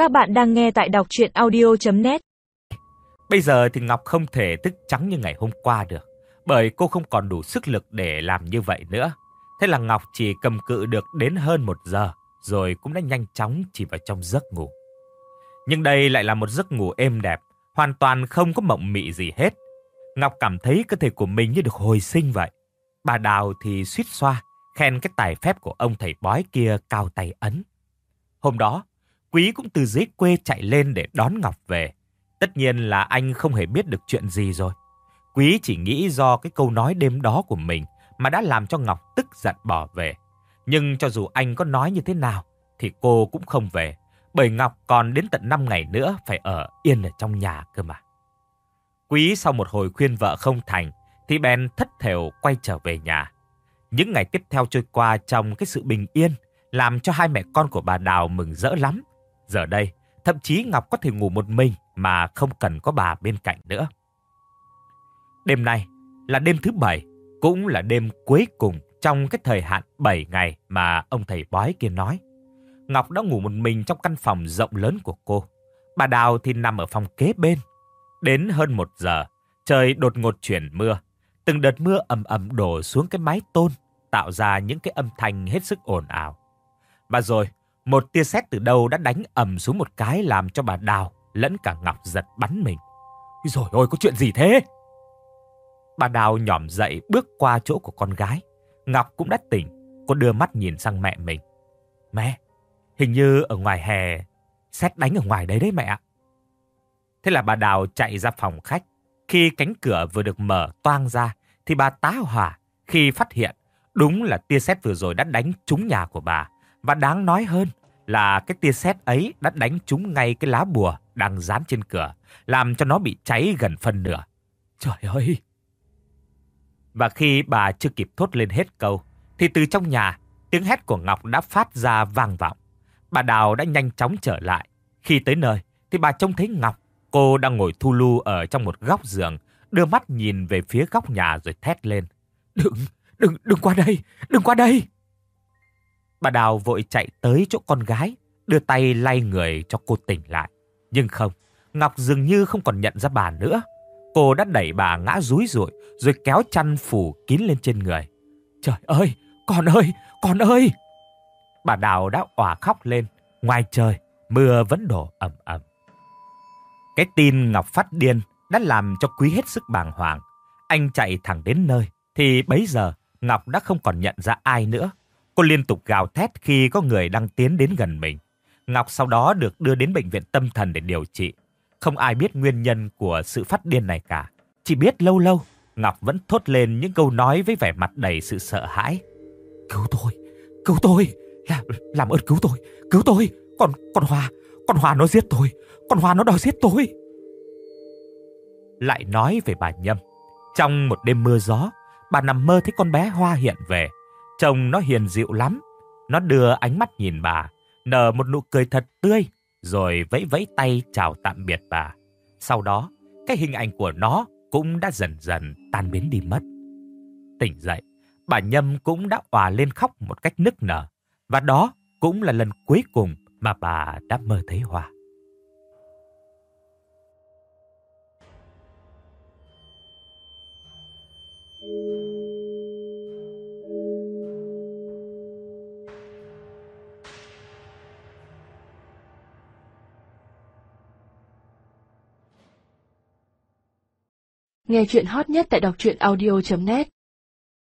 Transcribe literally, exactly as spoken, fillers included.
Các bạn đang nghe tại đọc truyện audio chấm net. Bây giờ thì Ngọc không thể thức trắng như ngày hôm qua được, bởi cô không còn đủ sức lực để làm như vậy nữa. Thế là Ngọc chỉ cầm cự được đến hơn một giờ, rồi cũng đã nhanh chóng chìm vào trong giấc ngủ. Nhưng đây lại là một giấc ngủ êm đẹp, hoàn toàn không có mộng mị gì hết. Ngọc cảm thấy cơ thể của mình như được hồi sinh vậy. Bà Đào thì suýt xoa, khen cái tài phép của ông thầy bói kia cao tay ấn. Hôm đó, Quý cũng từ dưới quê chạy lên để đón Ngọc về. Tất nhiên là anh không hề biết được chuyện gì rồi. Quý chỉ nghĩ do cái câu nói đêm đó của mình mà đã làm cho Ngọc tức giận bỏ về. Nhưng cho dù anh có nói như thế nào thì cô cũng không về, bởi Ngọc còn đến tận năm ngày nữa phải ở yên ở trong nhà cơ mà. Quý sau một hồi khuyên vợ không thành thì bèn thất thểu quay trở về nhà. Những ngày tiếp theo trôi qua trong cái sự bình yên, làm cho hai mẹ con của bà Đào mừng rỡ lắm. Giờ đây, thậm chí Ngọc có thể ngủ một mình mà không cần có bà bên cạnh nữa. Đêm nay là đêm thứ bảy, cũng là đêm cuối cùng trong cái thời hạn bảy ngày mà ông thầy bói kia nói. Ngọc đã ngủ một mình trong căn phòng rộng lớn của cô. Bà Đào thì nằm ở phòng kế bên. Đến hơn một giờ, trời đột ngột chuyển mưa. Từng đợt mưa ầm ầm đổ xuống cái mái tôn, tạo ra những cái âm thanh hết sức ồn ào. Và rồi, một tia sét từ đâu đã đánh ầm xuống một cái làm cho bà Đào lẫn cả Ngọc giật bắn mình. Rồi ôi, có chuyện gì thế? Bà Đào nhỏm dậy bước qua chỗ của con gái. Ngọc cũng đã tỉnh, cô đưa mắt nhìn sang mẹ mình. Mẹ, hình như ở ngoài hè, sét đánh ở ngoài đấy đấy mẹ ạ. Thế là bà Đào chạy ra phòng khách. Khi cánh cửa vừa được mở toang ra thì bà tá hỏa khi phát hiện đúng là tia sét vừa rồi đã đánh trúng nhà của bà. Và đáng nói hơn là cái tia sét ấy đã đánh trúng ngay cái lá bùa đang dán trên cửa, làm cho nó bị cháy gần phân nửa. Trời ơi! Và khi bà chưa kịp thốt lên hết câu, thì từ trong nhà, tiếng hét của Ngọc đã phát ra vang vọng. Bà Đào đã nhanh chóng trở lại. Khi tới nơi, thì bà trông thấy Ngọc. Cô đang ngồi thu lu ở trong một góc giường, đưa mắt nhìn về phía góc nhà rồi thét lên. Đừng, đừng, đừng qua đây, đừng qua đây! Bà Đào vội chạy tới chỗ con gái, đưa tay lay người cho cô tỉnh lại. Nhưng không, Ngọc dường như không còn nhận ra bà nữa. Cô đã đẩy bà ngã rúi rụi, rồi kéo chăn phủ kín lên trên người. Trời ơi, con ơi, con ơi! Bà Đào đã òa khóc lên. Ngoài trời, mưa vẫn đổ ầm ầm. Cái tin Ngọc phát điên đã làm cho Quý hết sức bàng hoàng. Anh chạy thẳng đến nơi, thì bấy giờ Ngọc đã không còn nhận ra ai nữa. Cô liên tục gào thét khi có người đang tiến đến gần mình. Ngọc sau đó được đưa đến bệnh viện tâm thần để điều trị. Không ai biết nguyên nhân của sự phát điên này cả. Chỉ biết lâu lâu, Ngọc vẫn thốt lên những câu nói với vẻ mặt đầy sự sợ hãi. Cứu tôi, cứu tôi, làm, làm ơn cứu tôi, cứu tôi. Con, con Hoa, con Hoa nó giết tôi, con Hoa nó đòi giết tôi. Lại nói về bà Nhâm. Trong một đêm mưa gió, bà nằm mơ thấy con bé Hoa hiện về. Trông nó hiền dịu lắm. Nó đưa ánh mắt nhìn bà, nở một nụ cười thật tươi, rồi vẫy vẫy tay chào tạm biệt bà. Sau đó, cái hình ảnh của nó cũng đã dần dần tan biến đi mất. Tỉnh dậy, bà Nhâm cũng đã òa lên khóc một cách nức nở. Và đó cũng là lần cuối cùng mà bà đã mơ thấy Hoa. Nghe chuyện hot nhất tại đọc truyện audio chấm net.